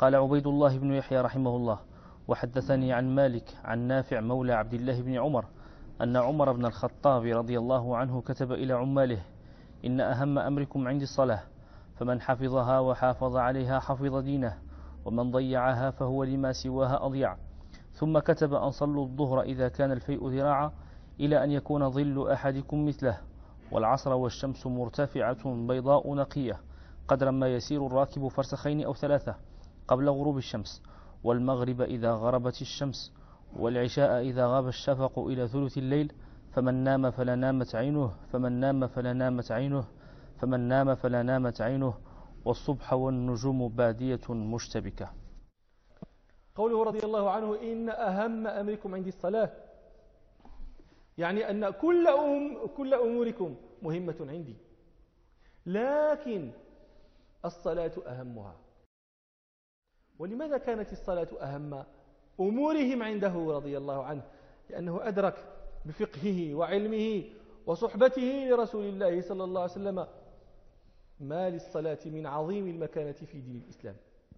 قال عبيد الله بن يحيى رحمه الله: وحدثني عن مالك عن نافع مولى عبد الله بن عمر أن عمر بن الخطاب رضي الله عنه كتب إلى عماله: إن أهم أمركم عندي الصلاة، فمن حفظها وحافظ عليها حفظ دينه، ومن ضيعها فهو لما سواها أضيع. ثم كتب أن صلوا الظهر إذا كان الفيء ذراعا إلى أن يكون ظل أحدكم مثله، والعصر والشمس مرتفعة بيضاء نقية قدر ما يسير الراكب فرسخين أو 3 قبل غروب الشمس، والمغرب إذا غربت الشمس، والعشاء إذا غاب الشفق إلى ثلث الليل، فمن نام فلا نامت عينه، فمن نام فلا نامت عينه، فمن نام فلا نامت عينه، والصبح والنجوم بادية مشتبكة. قوله رضي الله عنه: إن أهم أمركم عندي الصلاة، يعني أن كل أموركم مهمة عندي، لكن الصلاة أهمها. ولماذا كانت الصلاة أهم أمورهم عنده رضي الله عنه؟ لأنه أدرك بفقهه وعلمه وصحبته لرسول الله صلى الله عليه وسلم ما للصلاة من عظيم المكانة في دين الإسلام.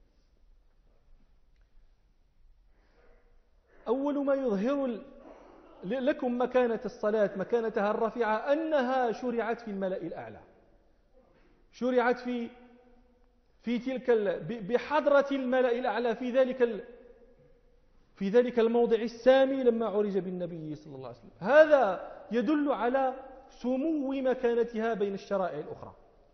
أول ما يظهر لكم مكانة الصلاة، مكانتها الرفيعة، أنها شرعت في الملأ الأعلى، شرعت في تلك بحضرة الملأ الأعلى في ذلك الموضع السامي لما عرج بالنبي صلى الله عليه وسلم. هذا يدل على سمو مكانتها بين الشرائع الأخرى،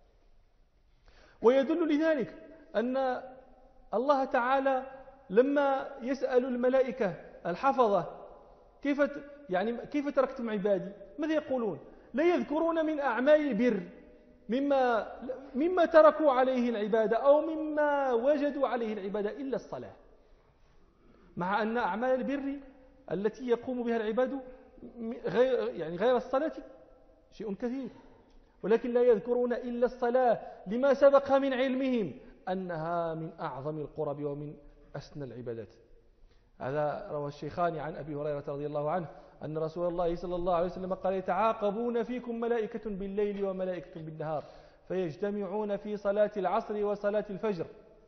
ويدل لذلك أن الله تعالى لما يسأل الملائكة الحفظة: كيف تركتم عبادي؟ ماذا يقولون؟ لا يذكرون من أعمال البر مما تركوا عليه العبادة أو مما وجدوا عليه العبادة إلا الصلاة، مع أن أعمال البر التي يقوم بها العباد غير الصلاة شيء كثير، ولكن لا يذكرون إلا الصلاة لما سبق من علمهم أنها من أعظم القرب ومن أسنى العبادات. هذا روى الشيخان عن أبي هريرة رضي الله عنه أن رسول الله صلى الله عليه وسلم قال: يتعاقبون فيكم ملائكة بالليل وملائكة بالنهار، فيجتمعون في صلاة العصر وصلاة الفجر،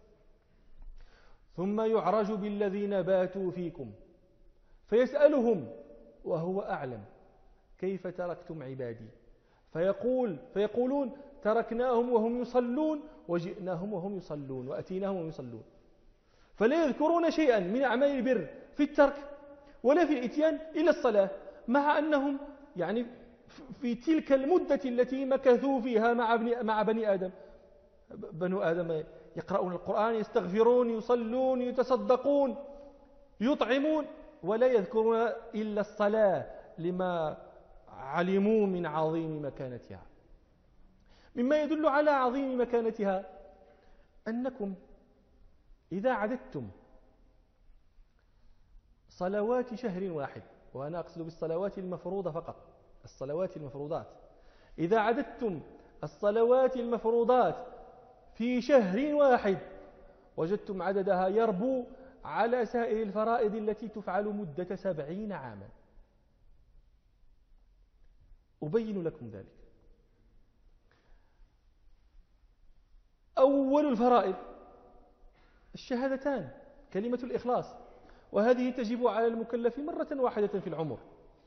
ثم يعرج بالذين باتوا فيكم فيسألهم وهو أعلم: كيف تركتم عبادي؟ فيقولون: تركناهم وهم يصلون، وجئناهم وهم يصلون، وأتيناهم وهم يصلون. فلا يذكرون شيئا من أعمال البر في الترك ولا في الإتيان إلا الصلاة، مع أنهم في تلك المدة التي مكثوا فيها مع بني آدم، بنو آدم يقرؤون القرآن، يستغفرون، يصلون، يتصدقون، يطعمون، ولا يذكرون إلا الصلاة لما علموا من عظيم مكانتها. مما يدل على عظيم مكانتها أنكم إذا عددتم صلوات شهر واحد، وأنا أقصد بالصلوات المفروضة فقط، الصلوات المفروضات، إذا عددتم الصلوات المفروضات في شهر واحد وجدتم عددها يربو على سائر الفرائض التي تفعل مدة 70 عاما. أبين لكم ذلك. أول الفرائض الشهادتان، كلمة الإخلاص، وهذه تجب على المكلف مرة واحدة في العمر.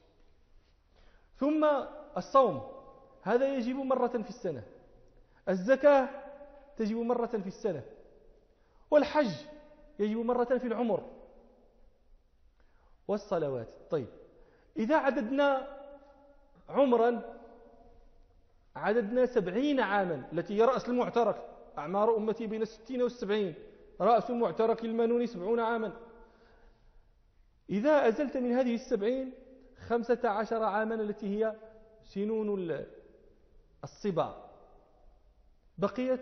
ثم الصوم، هذا يجب مرة في السنة. الزكاة تجب مرة في السنة. والحج يجب مرة في العمر. والصلوات. طيب، إذا عددنا عمرا عددنا 70 عاما، التي هي رأس المعترك، أعمار أمتي بين 60 و70، رأس المعترك المنون 70 عاما. إذا أزلت من هذه 70 15 عاما التي هي سنون الصبا، بقيت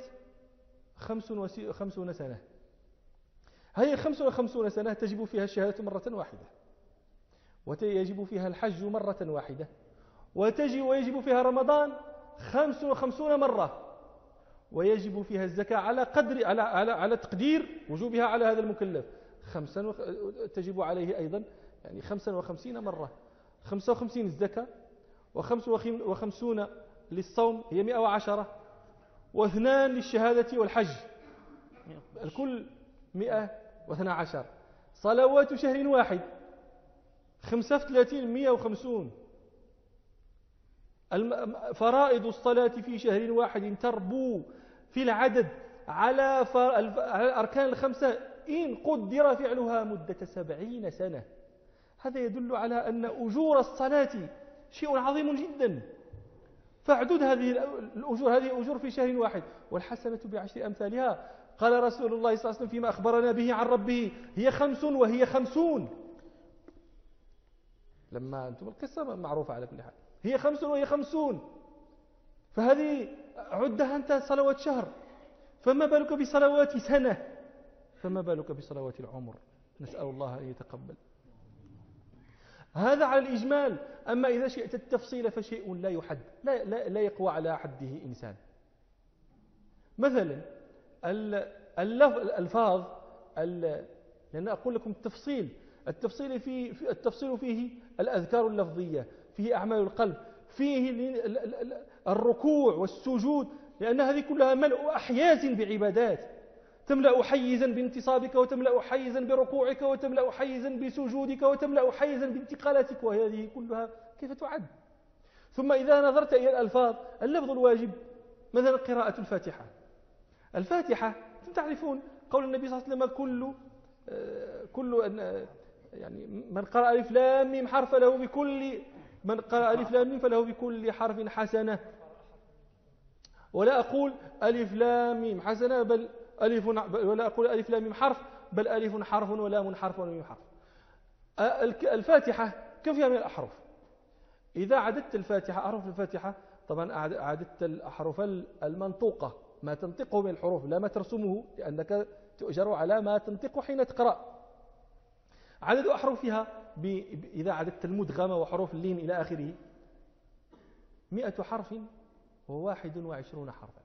55 سنة. هذه 55 سنة تجب فيها الشهادة مرة واحدة، ويجب فيها الحج مرة واحدة، ويجب فيها رمضان 55 مرة، ويجب فيها الزكاة على تقدير وجوبها على هذا المكلف تجب عليه أيضا 55 مرة. 55 الزكاة، و55 للصوم هي 110، و2 للشهادة والحج، الكل 112. صلوات شهر واحد 35 150. فرائض الصلاة في شهر واحد تربو في العدد على الأركان الخمسة إن قدر فعلها مدة 70 سنة. هذا يدل على أن أجور الصلاة شيء عظيم جدا. فاعدد هذه الأجور، هذه أجور في شهر واحد، والحسنة ب10 أمثالها. قال رسول الله صلى الله عليه وسلم فيما أخبرنا به عن ربه: هي 5 وهي 50. لما أنتم القصة معروفة على كل حال، هي 5 وهي 50. فهذه عدها أنت صلوات شهر، فما بالك بصلوات سنة، فما بالك بصلوات العمر. نسأل الله أن يتقبل. هذا على الإجمال. أما إذا شئت التفصيل فشيء لا يحد، لا يقوى على حده إنسان. مثلا الألفاظ، لأن أقول لكم التفصيل فيه الأذكار اللفظية، فيه أعمال القلب، فيه الركوع والسجود، لأن هذه كلها ملء أحياز بعبادات، تملأ حيزا بانتصابك، وتملأ حيزا بركوعك، وتملأ حيزا بسجودك، وتملأ حيزا بانتقالاتك، وهذه كلها كيف تعد؟ ثم إذا نظرت إلى الألفاظ، اللفظ الواجب مثلا قراءة الفاتحة. الفاتحة تعرفون قول النبي صلى الله عليه وسلم: يعني من قرأ ألف لام ميم حرف له بكل من قرأ ألف لام ميم فله بكل حرف حسنة. ولا أقول ألف لام ميم حسنة بل ألف، ولا أقول ألف لام ميم حرف بل ألف حرف ولام حرف وميم حرف. الفاتحة كم فيها من الأحرف؟ إذا عددت الفاتحة، أحرف الفاتحة، طبعا عددت الأحرف المنطوقة، ما تنطقه من الحروف لا ما ترسمه، لأنك تؤجر على ما تنطق حين تقرأ. عدد أحرفها إذا عددت المدغمة وحروف اللين إلى آخره 100 حرف و21 حرفا.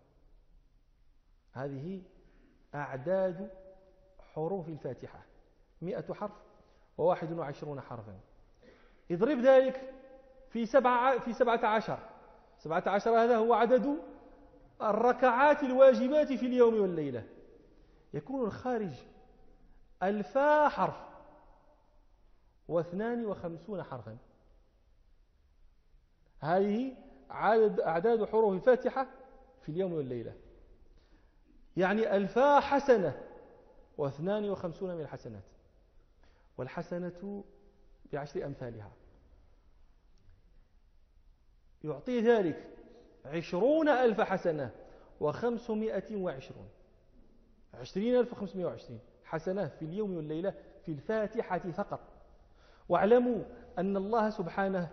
هذه أعداد حروف الفاتحة، 100 حرف و21 حرفا. اضرب ذلك في 17. 17 هذا هو عدد الركعات الواجبات في اليوم والليلة. يكون الخارج 1000 حرف و52 حرفا. هذه أعداد حروف الفاتحة في اليوم والليلة، يعني 1000 حسنة و52 من الحسنات، والحسنة ب10 أمثالها. يعطي ذلك 20,000 حسنة و520، 20,520 حسنة في اليوم والليلة في الفاتحة فقط. واعلموا أن الله سبحانه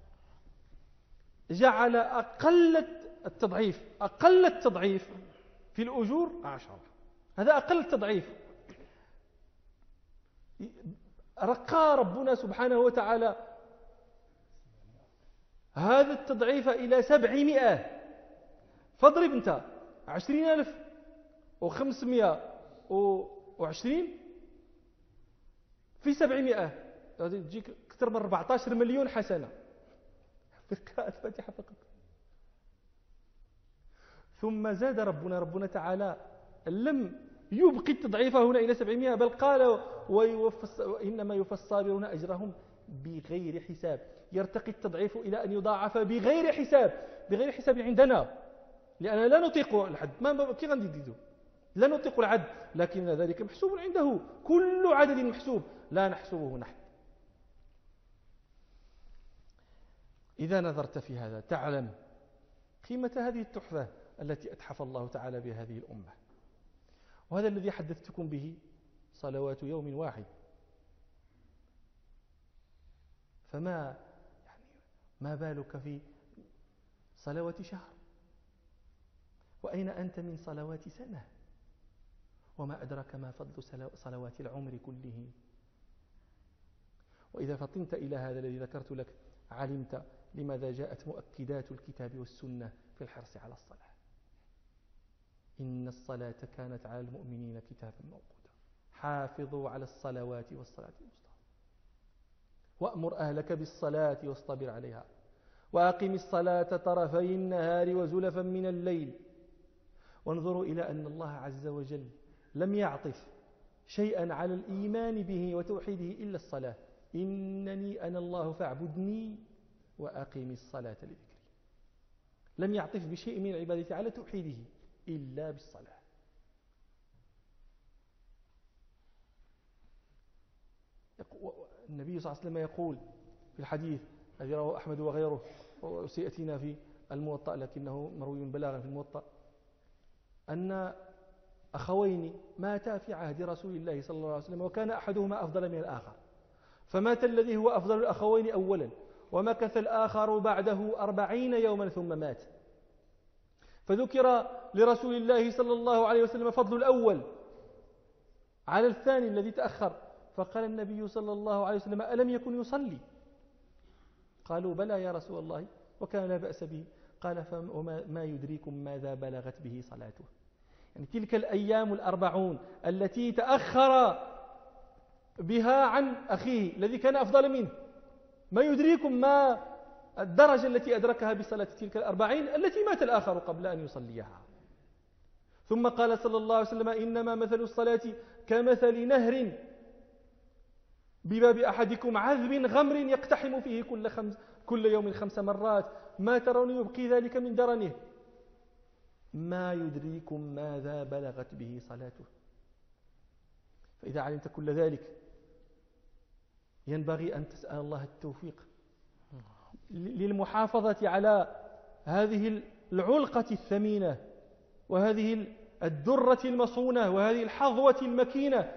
جعل أقل التضعيف في الأجور 10. هذا أقل التضعيف. رقى ربنا سبحانه وتعالى هذا التضعيف إلى 700. فاضرب أنت 20,520 في 700، تجيك أكثر من 14 مليون حسنة في قراءة الفاتحة فقط. ثم زاد ربنا تعالى، لم يبقي التضعيف هنا إلى 700، بل قال: وإنما يوفى الصابرون أجرهم بغير حساب. يرتقي التضعيف إلى أن يضاعف بغير حساب. بغير حساب عندنا، لأننا لا نطيق العد. كيف غنديرو؟ لا نطيق العد، لكن ذلك محسوب عنده. كل عدد محسوب، لا نحسبه نحن. إذا نظرت في هذا تعلم قيمة هذه التحفة التي أتحف الله تعالى بهذه الأمة. وهذا الذي حدثتكم به، صلوات يوم واحد. فما ما بالك في صلوات شهر؟ وأين أنت من صلوات سنة؟ وما أدرك ما فضل صلوات العمر كله. وإذا فطنت إلى هذا الذي ذكرت لك علمت لماذا جاءت مؤكدات الكتاب والسنة في الحرص على الصلاة. إن الصلاة كانت على المؤمنين كتابا موقوتا. حافظوا على الصلوات والصلاة الوسطى، وأمر أهلك بالصلاة واصطبر عليها، وأقم الصلاة طرفي النهار وزلفا من الليل. وانظروا إلى أن الله عز وجل لم يعطف شيئا على الإيمان به وتوحيده إلا الصلاة. إنني أنا الله فاعبدني وأقم الصلاة لذكري. لم يعطف بشيء من العبادة على توحيده إلا بالصلاة. النبي صلى الله عليه وسلم يقول في الحديث الذي رواه أحمد وغيره وسيأتينا في الموطأ لكنه مروي بلاغا في الموطأ أن أخوين ماتا في عهد رسول الله صلى الله عليه وسلم وكان أحدهما أفضل من الآخر، فمات الذي هو أفضل الأخوين أولا ومكث الآخر بعده 40 يوما ثم مات، فذكر لرسول الله صلى الله عليه وسلم فضل الأول على الثاني الذي تأخر، فقال النبي صلى الله عليه وسلم ألم يكن يصلي؟ قالوا بلى يا رسول الله وكان لا بأس به. قال فما يدريكم ماذا بلغت به صلاته. يعني تلك الأيام 40 التي تأخر بها عن أخيه الذي كان أفضل منه، ما يدريكم ما الدرجة التي أدركها بصلاة تلك 40 التي مات الآخر قبل أن يصليها. ثم قال صلى الله عليه وسلم إنما مثل الصلاة كمثل نهر بباب أحدكم عذب غمر يقتحم فيه كل يوم 5 مرات ما ترون يبقي ذلك من درنه. ما يدريكم ماذا بلغت به صلاته. فإذا علمت كل ذلك ينبغي أن تسأل الله التوفيق للمحافظة على هذه العلقة الثمينة وهذه الدرة المصونة وهذه الحظوة المكينة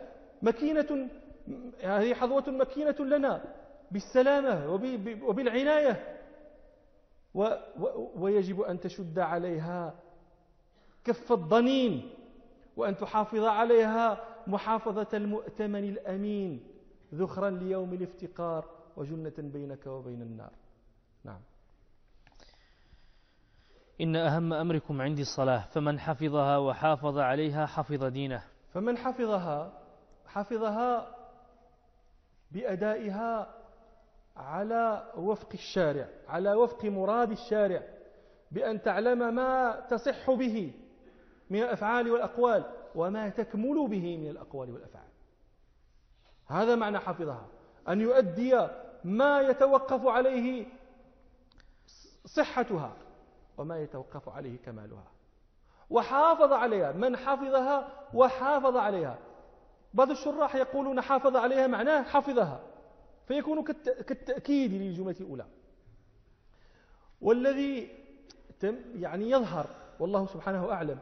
هذه حظوة مكينة لنا بالسلامة وبالعناية، ويجب أن تشد عليها كف الضنين وأن تحافظ عليها محافظة المؤتمن الأمين ذخرا ليوم الافتقار وجنة بينك وبين النار. نعم. إن أهم أمركم عندي الصلاة فمن حفظها وحافظ عليها حفظ دينه. فمن حفظها بأدائها على وفق الشارع، على وفق مراد الشارع، بأن تعلم ما تصح به من الأفعال والأقوال وما تكمل به من الأقوال والأفعال. هذا معنى حفظها، أن يؤدي ما يتوقف عليه صحتها وما يتوقف عليه كمالها، وحافظ عليها. من حفظها وحافظ عليها، بعض الشراح يقولون حافظ عليها معناه حفظها، فيكون كالتأكيد للجملة الأولى. والذي يعني يظهر والله سبحانه أعلم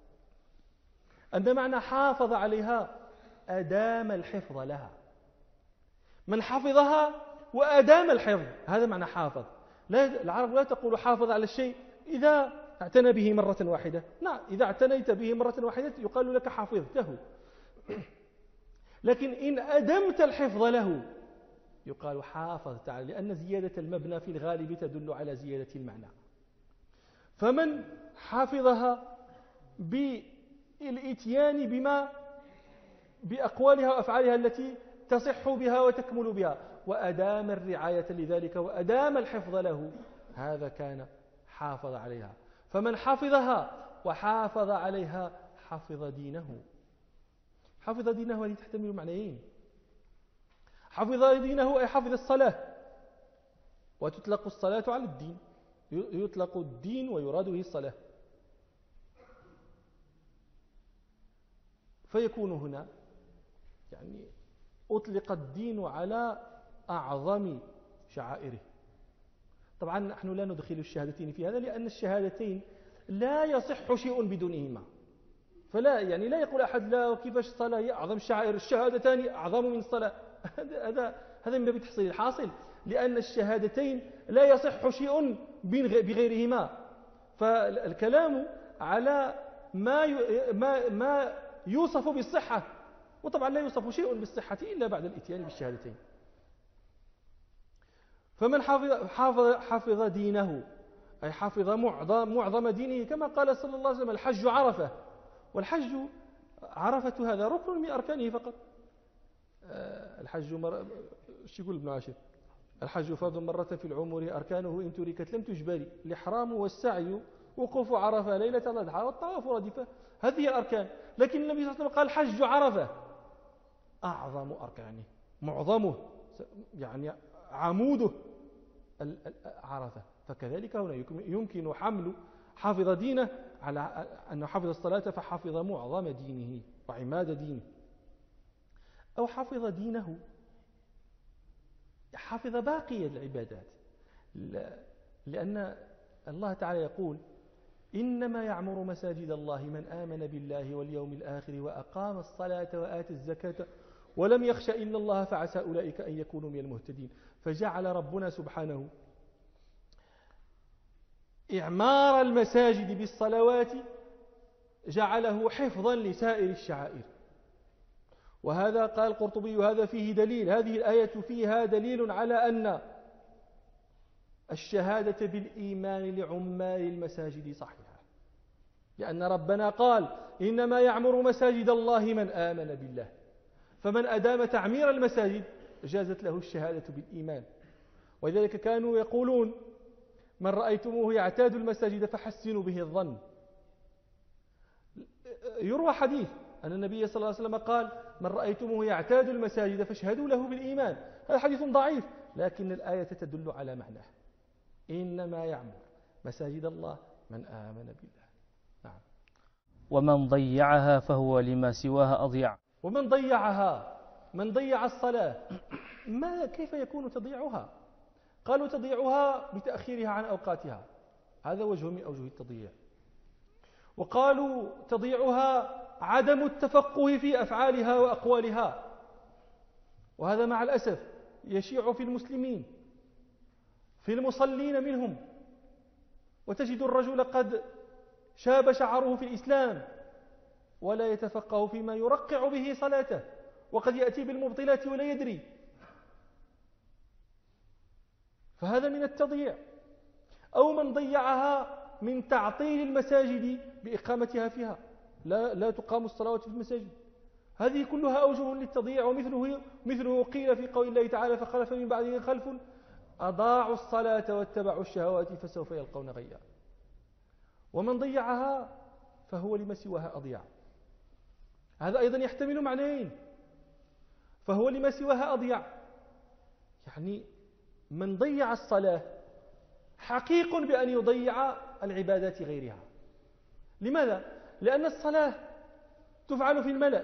أن معنى حافظ عليها أدام الحفظ لها. من حفظها وأدام الحفظ، هذا معنى حافظ. العرب لا تقول حافظ على الشيء إذا اعتنى به مرة واحدة، نعم إذا اعتنيت به مرة واحدة يقال لك حافظته، لكن إن أدمت الحفظ له يقال حافظت عليه، لأن زيادة المبنى في الغالب تدل على زيادة المعنى. فمن حافظها بالإتيان بأقوالها وأفعالها التي تصح بها وتكمل بها، وأدام الرعاية لذلك وأدام الحفظ له، هذا كان حافظ عليها. فمن حفظها وحافظ عليها حفظ دينه. حفظ دينه هذه تحتمل معنيين. حفظ دينه أي حفظ الصلاة، وتطلق الصلاة على الدين، يطلق الدين ويراد به الصلاة. فيكون هنا يعني أطلق الدين على أعظم شعائره. طبعا نحن لا ندخل الشهادتين في هذا، لأن الشهادتين لا يصح شيء بدونهما، فلا يعني لا يقول أحد لا كيفاش الصلاة هي أعظم الشعائر، الشهادتان أعظم من الصلاة. هذا من باب تحصيل الحاصل، لأن الشهادتين لا يصح شيء بغيرهما. فالكلام على ما يوصف بالصحة، وطبعا لا يوصف شيء بالصحة إلا بعد الإتيان بالشهادتين. فمن حفظ دينه أي حفظ معظم دينه، كما قال صلى الله عليه وسلم الحج عرفة. والحج عرفة هذا ركن من أركانه فقط. الحج ايش يقول ابن عاشر؟ الحج فرض مرة في العمر، أركانه إن تركت لم تجبري، الإحرام والسعي، وقوف عرفة ليلة الأضحى، والطواف ردفة. هذه الأركان. لكن النبي صلى الله عليه وسلم قال حج عرفة، أعظم أركانه، معظمه، يعني عموده عرفة. فكذلك هنا يمكن حمل حافظ دينه على أنه حفظ الصلاة فحفظ معظم دينه وعماد دينه، أو حفظ دينه حفظ باقي العبادات، لأن الله تعالى يقول: إنما يعمر مساجد الله من آمن بالله واليوم الآخر وأقام الصلاة وآتى الزكاة ولم يخش إلا الله فعسى أولئك أن يكونوا من المهتدين. فجعل ربنا سبحانه إعمار المساجد بالصلوات جعله حفظا لسائر الشعائر. وهذا قال القرطبي: هذا فيه دليل، هذه الآية فيها دليل على أن الشهادة بالإيمان لعمال المساجد صحيحة، لأن ربنا قال: إنما يعمر مساجد الله من آمن بالله، فمن أدام تعمير المساجد جازت له الشهادة بالإيمان. ولذلك كانوا يقولون: من رأيتموه يعتاد المساجد فحسنوا به الظن. يروى حديث أن النبي صلى الله عليه وسلم قال: من رأيتموه يعتاد المساجد فاشهدوا له بالإيمان. هذا حديث ضعيف، لكن الآية تدل على معناه: إنما يعمر مساجد الله من آمن بالله. نعم. ومن ضيعها فهو لما سواها أضيع. ومن ضيعها، من ضيع الصلاة، كيف يكون تضيعها؟ قالوا: تضيعها بتأخيرها عن أوقاتها، هذا وجه من أوجه التضييع. وقالوا: تضيعها عدم التفقه في أفعالها وأقوالها، وهذا مع الأسف يشيع في المسلمين، في المصلين منهم، وتجد الرجل قد شاب شعره في الإسلام ولا يتفقه فيما يرقع به صلاته، وقد يأتي بالمبطلات ولا يدري، فهذا من التضييع. أو من ضيعها من تعطيل المساجد بإقامتها فيها، لا تقام الصلوات في المساجد، هذه كلها أوجه للتضييع. ومثله قيل في قول الله تعالى: فخلف من بعدهم خلف أضاعوا الصلاة واتبعوا الشهوات فسوف يلقون غيا. ومن ضيعها فهو لما سواها أضيع، هذا أيضا يحتمل معنيين: فهو لما سواها أضيع، يعني من ضيع الصلاة حقيق بأن يضيع العبادات غيرها. لماذا؟ لأن الصلاة تفعل في الملأ،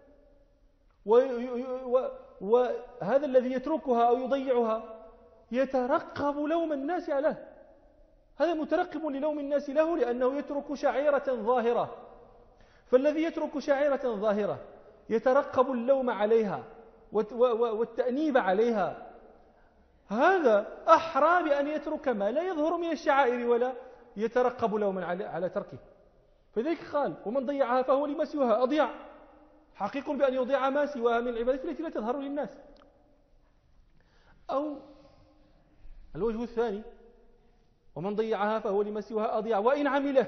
وهذا الذي يتركها أو يضيعها يترقب لوم الناس له، هذا مترقب للوم الناس له لأنه يترك شعيرة ظاهرة. فالذي يترك شعيرة ظاهرة يترقب اللوم عليها والتأنيب عليها، هذا أحرى بأن يترك ما لا يظهر من الشعائر ولا يترقب لوما على تركه. فذلك قال: ومن ضيعها فهو لما سواها أضيع، حقيق بأن يضيع ما سواها من العبادات التي لا تظهر للناس. أو الوجه الثاني: ومن ضيعها فهو لما سواها أضيع وإن عمله،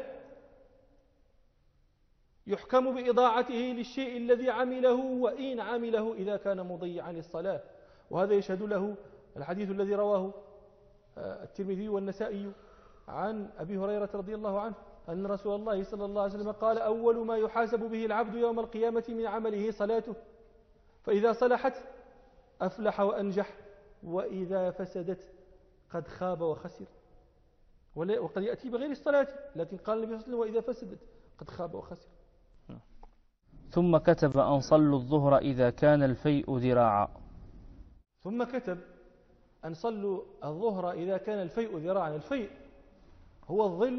يحكم بإضاعته للشيء الذي عمله وإن عمله إذا كان مضيعا للصلاة. وهذا يشهد له الحديث الذي رواه الترمذي والنسائي عن أبي هريرة رضي الله عنه أن رسول الله صلى الله عليه وسلم قال: أول ما يحاسب به العبد يوم القيامة من عمله صلاته، فإذا صلحت أفلح وأنجح، وإذا فسدت قد خاب وخسر. وقد يأتي بغير الصلاة، لكن قال النبي صلى الله عليه وسلم: وإذا فسدت قد خاب وخسر. ثم كتب أن صلوا الظهر إذا كان الفيء ذراعا. ثم كتب أن صلوا الظهر إذا كان الفيء ذراعا. الفيء هو الظل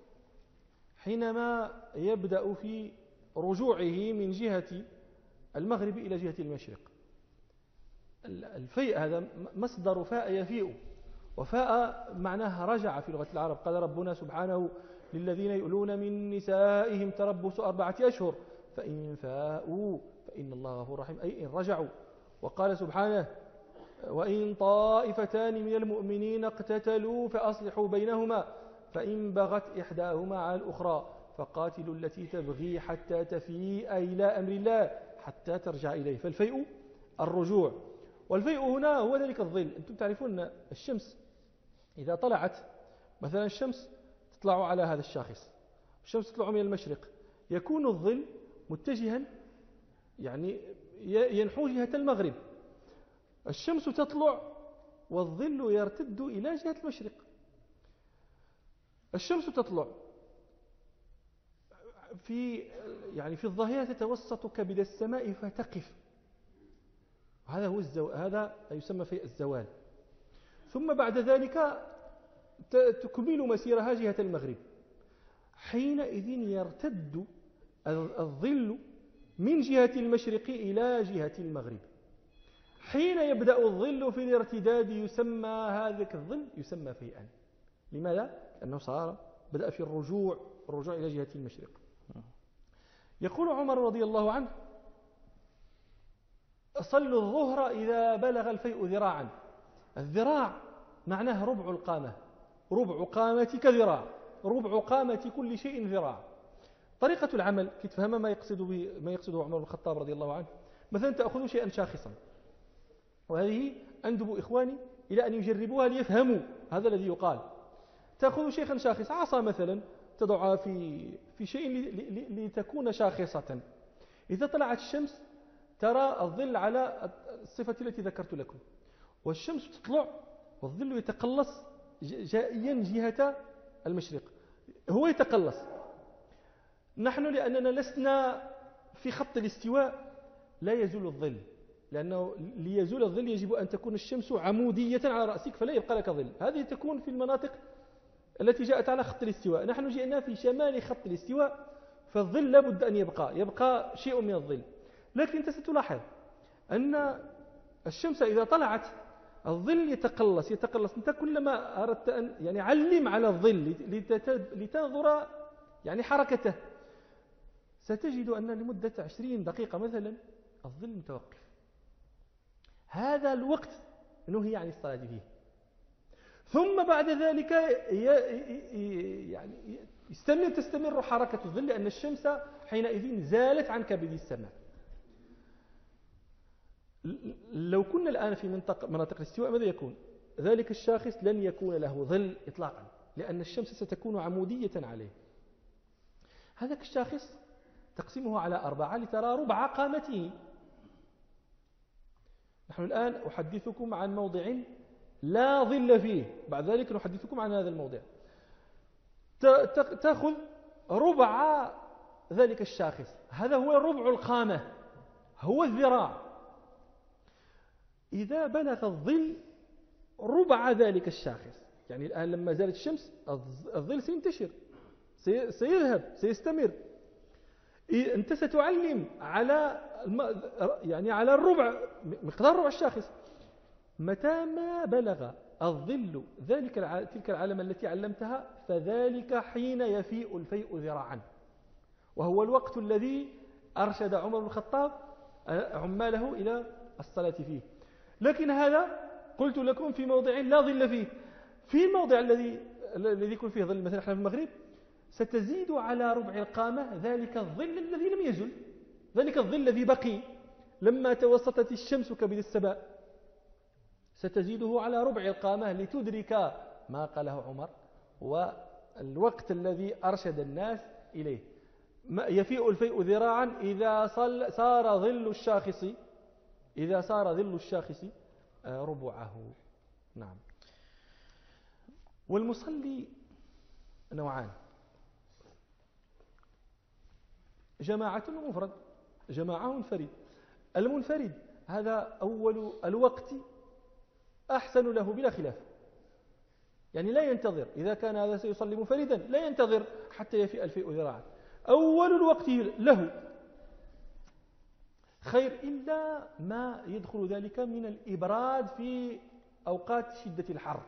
حينما يبدأ في رجوعه من جهة المغرب إلى جهة المشرق. الفيء هذا مصدر فاء يفيء، وفاء معناها رجع في لغة العرب. قال ربنا سبحانه: للذين يؤلون من نسائهم تربص 4 أشهر فإن فاءوا فإن الله غفور رحيم، أي إن رجعوا. وقال سبحانه: وإن طائفتان من المؤمنين اقتتلوا فأصلحوا بينهما فإن بغت إحداهما على الأخرى فقاتلوا التي تبغي حتى تفيء إلى أمر الله حتى ترجع إليه. فالفيء الرجوع، والفيء هنا هو ذلك الظل. أنتم تعرفون الشمس إذا طلعت، مثلا الشمس تطلع على هذا الشاخص، الشمس تطلع من المشرق، يكون الظل متجها يعني ينحو جهة المغرب، الشمس تطلع والظل يرتد إلى جهة المشرق. الشمس تطلع في الظهيرة، تتوسط كبد السماء فتقف، هذا هو هذا يسمى في الزوال. ثم بعد ذلك تكمل مسيرها جهة المغرب، حينئذ يرتد الظل من جهة المشرق إلى جهة المغرب. حين يبدأ الظل في الارتداد يسمى هذاك الظل يسمى فيئا. لماذا؟ لأنه بدأ في الرجوع إلى جهة المشرق. يقول عمر رضي الله عنه: صلوا الظهر إذا بلغ الفيء ذراعا. الذراع معناه ربع القامة، ربع قامتك ذراع، ربع قامة كل شيء ذراع. طريقة العمل كي تفهم ما يقصده عمر بن الخطاب رضي الله عنه. مثلا تأخذ شيئا شاخصا، وهذه أندب إخواني إلى أن يجربوها ليفهموا هذا الذي يقال. تأخذ شيئا شاخصا، عصا مثلا، تضعها في شيء لتكون شاخصة. إذا طلعت الشمس ترى الظل على الصفة التي ذكرت لكم، والشمس تطلع والظل يتقلص جائيا جهة المشرق، هو يتقلص. نحن لأننا لسنا في خط الاستواء لا يزول الظل، لأنه ليزول الظل يجب أن تكون الشمس عمودية على رأسك فلا يبقى لك ظل. هذه تكون في المناطق التي جاءت على خط الاستواء. نحن جئنا في شمال خط الاستواء، فالظل لابد أن يبقى شيء من الظل. لكن أنت ستلاحظ أن الشمس إذا طلعت الظل يتقلص. أنت كلما أردت أن علم على الظل لتنظر حركته، ستجد أن لمدة 20 دقيقة مثلا الظل متوقف. هذا الوقت نهي عن الصلاة فيه. ثم بعد ذلك تستمر حركة الظل، لأن الشمس حينئذ زالت عن كبد السماء. لو كنا الآن في مناطق الاستواء ماذا يكون؟ ذلك الشاخص لن يكون له ظل إطلاقا، لأن الشمس ستكون عمودية عليه. هذاك الشاخص تقسمه على 4 لترى ربع قامته. نحن الآن أحدثكم عن موضع لا ظل فيه، بعد ذلك نحدثكم عن هذا الموضع. تأخذ ربع ذلك الشاخص، هذا هو ربع القامة، هو الذراع. إذا بلغ الظل ربع ذلك الشاخص، الآن لما زالت الشمس الظل سينتشر، سيذهب، سيستمر. أنت ستعلم على على الربع، مقدار ربع الشاخص. متى ما بلغ الظل تلك العلامة التي علمتها، فذلك حين يفيء الفيء ذراعا، وهو الوقت الذي أرشد عمر بن الخطاب عماله إلى الصلاة فيه. لكن هذا قلت لكم في موضع لا ظل فيه. في الموضع الذي يكون فيه ظل، مثلا احنا في المغرب، ستزيد على ربع القامة ذلك الظل الذي لم يزل، ذلك الظل الذي بقي لما توسطت الشمس كبد السماء، ستزيده على ربع القامة لتدرك ما قاله عمر والوقت الذي أرشد الناس إليه. يفيء الفيء ذراعا إذا صار ظل الشاخص ربعه. نعم. والمصلي نوعان: جماعة ومفرد. جماعة منفرد. المنفرد هذا أول الوقت أحسن له بلا خلاف، لا ينتظر. إذا كان هذا سيصلي منفردا لا ينتظر حتى يفيء الفيء ذراعا، أول الوقت له خير، إلا ما يدخل ذلك من الإبراد في أوقات شدة الحر.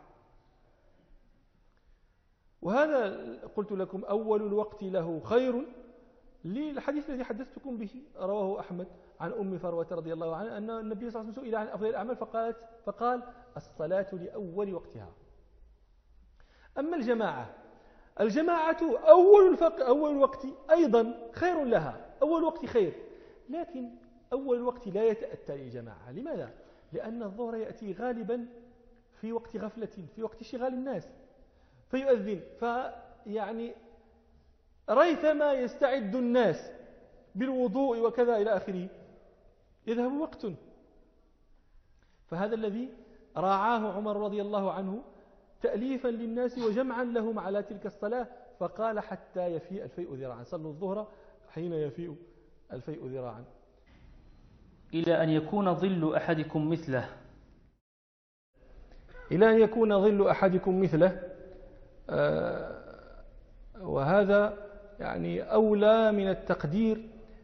وهذا قلت لكم أول الوقت له خير، للحديث الذي حدثتكم به رواه أحمد عن أم فروة رضي الله عنها أن النبي صلى الله عليه وسلم سئل عن أفضل الأعمال فقال: الصلاة لأول وقتها. أما الجماعة أول وقت أيضا خير لها، أول وقت خير، لكن أول وقت لا يتأتى للجماعة. لماذا؟ لأن الظهر يأتي غالبا في وقت غفلة، في وقت شغال الناس، فيؤذن، ريثما يستعد الناس بالوضوء وكذا إلى آخره، يذهب وقت. فهذا الذي راعاه عمر رضي الله عنه تأليفا للناس وجمعا لهم على تلك الصلاة، فقال حتى يفيء الفيء ذراعا، صلوا الظهر حين يفيء الفيء ذراعا. إلى أن يكون ظل أحدكم مثله. إلى أن يكون ظل أحدكم مثله، وهذا يعني أولى من التقدير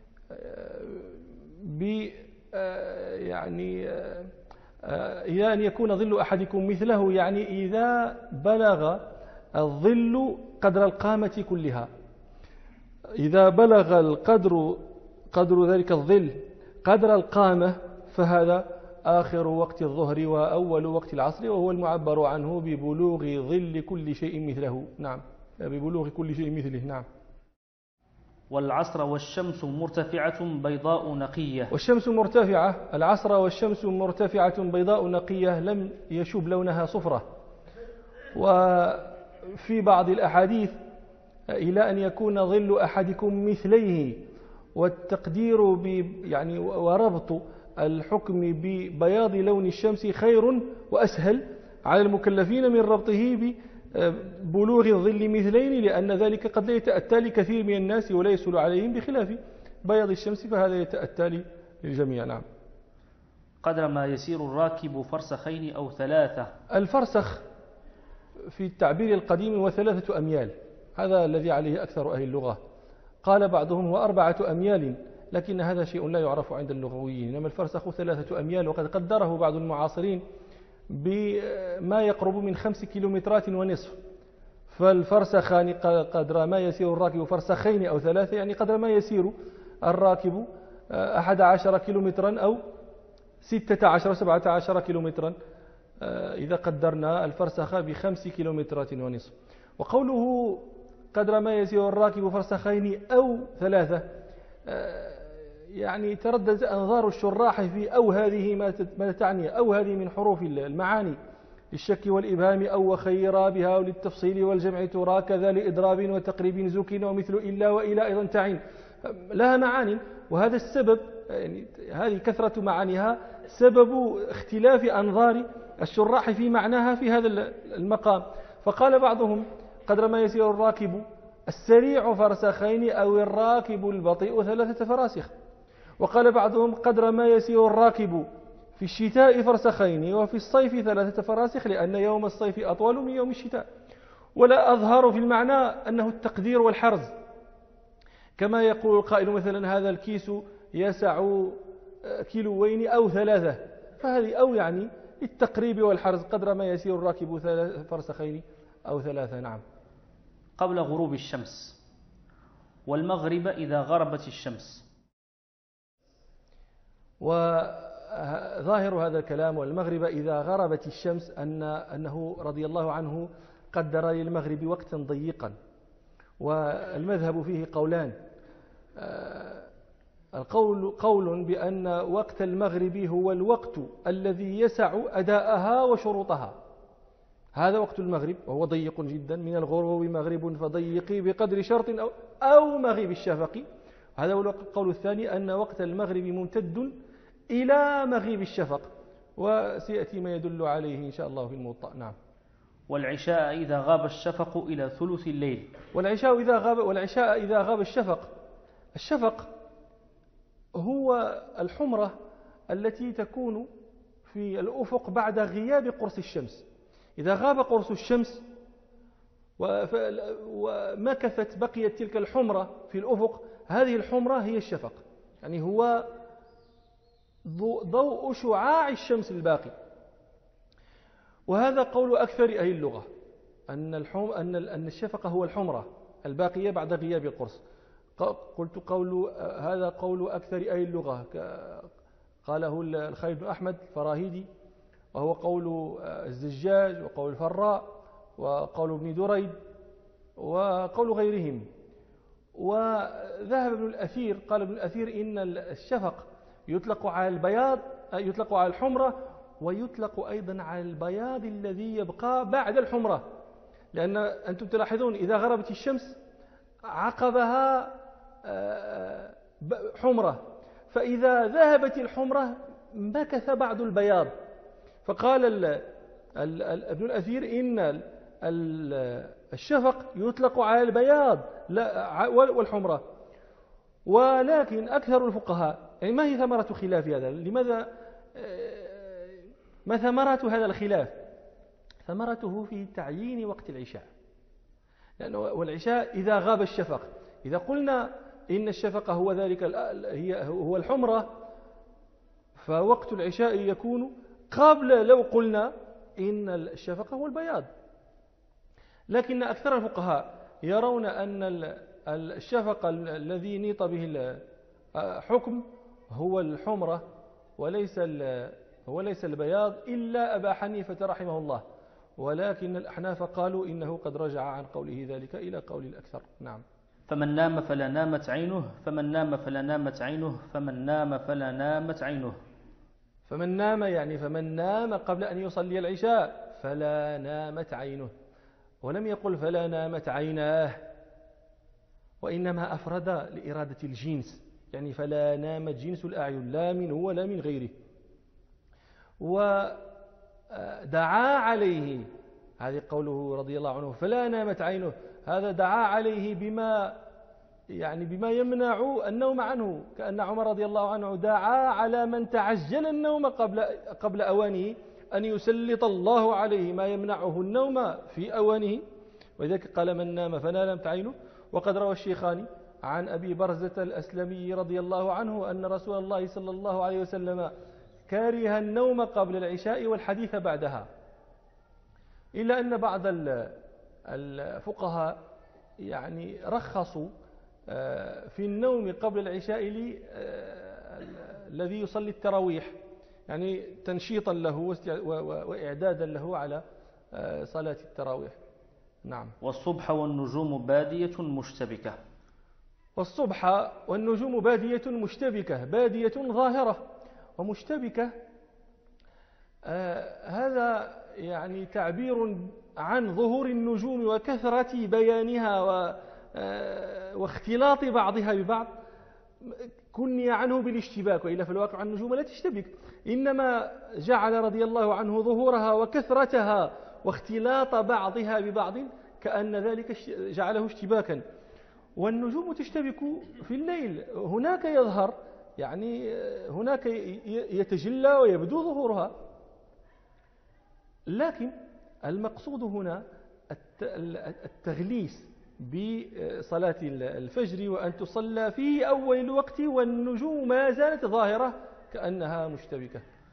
يعني إلى أن يكون ظل أحدكم مثله، يعني إذا بلغ الظل قدر القامة كلها، إذا بلغ قدر ذلك الظل قدر القامة، فهذا آخر وقت الظهر وأول وقت العصر، وهو المعبر عنه ببلوغ ظل كل شيء مثله. نعم، ببلوغ كل شيء مثله. نعم. والعصر والشمس مرتفعة بيضاء نقية. والشمس مرتفعة، العصر والشمس مرتفعة بيضاء نقية لم يشب لونها صفرة. وفي بعض الأحاديث إلى أن يكون ظل أحدكم مثليه، والتقدير يعني وربط الحكم ببياض لون الشمس خير وأسهل على المكلفين من ربطه ببلوغ الظل مثلين، لأن ذلك قد لا يتأتى لكثير من الناس ولا يسهل عليهم، بخلاف بياض الشمس فهذا يتأتى للجميع. نعم. قدر ما يسير الراكب فرسخين أو 3. الفرسخ في التعبير القديم و3 أميال، هذا الذي عليه أكثر أهل اللغة. قال بعضهم هو 4 أميال، لكن هذا شيء لا يعرف عند اللغويين، إنما الفرسخ 3 أميال، وقد قدره بعض المعاصرين بما يقرب من 5 كيلومترات ونصف. فالفرسخان قدر ما يسير الراكب فرسخين أو 3، يعني قدر ما يسير الراكب 11 كيلومترا أو 16 17 كيلومترا، إذا قدرنا الفرسخ ب5 كيلومترات ونصف. وقوله قدر ما يسير الراكب فرسخين أو 3، يعني تردد أنظار الشراح في أو هذه ما تعني، أو هذه من حروف المعاني للشك والإبهام، أو وخيرا بها وللتفصيل والجمع ترى، كذا لإضراب وتقريب زكين، ومثل إلا وإلى أيضا تعين، لها معاني. وهذا السبب، يعني هذه كثرة معانيها سبب اختلاف أنظار الشراح في معناها في هذا المقام. فقال بعضهم قدر ما يسير الراكب السريع فرسخين أو الراكب البطيء 3 فراسخ. وقال بعضهم قدر ما يسير الراكب في الشتاء فرسخين وفي الصيف 3 فراسخ، لأن يوم الصيف أطول من يوم الشتاء. ولا أظهر في المعنى أنه التقدير والحرز، كما يقول القائل مثلا هذا الكيس يسع 2 كيلو أو 3، فهذه أو يعني التقريب والحرز، قدر ما يسير الراكب فرسخين أو 3. نعم. قبل غروب الشمس. والمغرب إذا غربت الشمس. وظاهر هذا الكلام والمغرب إذا غربت الشمس أنه رضي الله عنه قدر للمغرب وقتا ضيقا، والمذهب فيه قولان. قول بأن وقت المغرب هو الوقت الذي يسع أداءها وشروطها، هذا وقت المغرب وهو ضيق جدا، من الغروب مغرب فضيقي بقدر شرط أو مغيب الشفق. هذا هو القول الثاني، أن وقت المغرب ممتد إلى مغيب الشفق، وسيأتي ما يدل عليه إن شاء الله في الموطأ. نعم. والعشاء إذا غاب الشفق إلى ثلث الليل. والعشاء إذا غاب الشفق هو الحمرة التي تكون في الأفق بعد غياب قرص الشمس. إذا غاب قرص الشمس ومكثت بقيت تلك الحمرة في الأفق، هذه الحمرة هي الشفق، يعني هو ضوء شعاع الشمس الباقي. وهذا قول أكثر أهل اللغة، أن الشفق هو الحمرة الباقية بعد غياب القرص. قلت هذا قول أكثر أهل اللغة، قاله الخليل بن أحمد الفراهيدي، وهو قول الزجاج وقول الفراء وقول ابن دريد وقول غيرهم. وذهب ابن الأثير، قال ابن الأثير إن الشفق يطلق على البياض، يطلق على الحمرة، ويطلق أيضا على البياض الذي يبقى بعد الحمرة، لأن أنتم تلاحظون إذا غربت الشمس عقبها حمرة، فإذا ذهبت الحمرة مكث بعض البياض. فقال ابن الأثير إن الشفق يطلق على البياض والحمرة. ولكن أكثر الفقهاء، يعني ما هي ثمرة خلاف هذا؟ لماذا ما ثمرة هذا الخلاف؟ ثمرته في تعيين وقت العشاء، لأنه والعشاء إذا غاب الشفق، إذا قلنا إن الشفق هو ذلك هو الحمرة، فوقت العشاء يكون قبل لو قلنا إن الشفق هو البياض. لكن أكثر الفقهاء يرون أن الشفق الذي نيط به الحكم هو الحمرة وليس البياض، إلا أبا حنيفة رحمه الله. ولكن الأحناف قالوا إنه قد رجع عن قوله ذلك إلى قول الأكثر. نعم. فمن نام فلا نامت عينه، فمن نام فلا نامت عينه، فمن نام فلا نامت عينه. فمن نام يعني فمن نام قبل أن يصلي العشاء فلا نامت عينه، ولم يقل فلا نامت عيناه، وإنما أفرد لإرادة الجنس، يعني فلا نامت جنس الأعين لا منه ولا من غيره. ودعا عليه، هذه قوله رضي الله عنه فلا نامت عينه، هذا دعا عليه بما يمنع النوم عنه، كأن عمر رضي الله عنه دعا على من تعجل النوم قبل أوانه أن يسلط الله عليه ما يمنعه النوم في أوانه، وذلك قال من نام فلا نامت عينه. وقد روى الشيخان عن أبي برزة الأسلمي رضي الله عنه أن رسول الله صلى الله عليه وسلم كاره النوم قبل العشاء والحديث بعدها، إلا أن بعض الفقهاء يعني رخصوا في النوم قبل العشاء الذي يصلي التراويح، يعني تنشيطا له وإعدادا له على صلاة التراويح. نعم. والصبح والنجوم بادية مشتبكة. والصبح والنجوم بادية مشتبكة، بادية ظاهرة ومشتبكة، هذا يعني تعبير عن ظهور النجوم وكثرة بيانها واختلاط بعضها ببعض، كني عنه بالاشتباك، وإلا في الواقع النجوم لا تشتبك، إنما جعل رضي الله عنه ظهورها وكثرتها واختلاط بعضها ببعض كأن ذلك جعله اشتباكا. والنجوم تشتبك في الليل، هناك يظهر، يعني هناك يتجلى ويبدو ظهورها، لكن المقصود هنا التغليس بصلاة الفجر وأن تصلى في أول الوقت والنجوم ما زالت ظاهرة كأنها مشتبكة.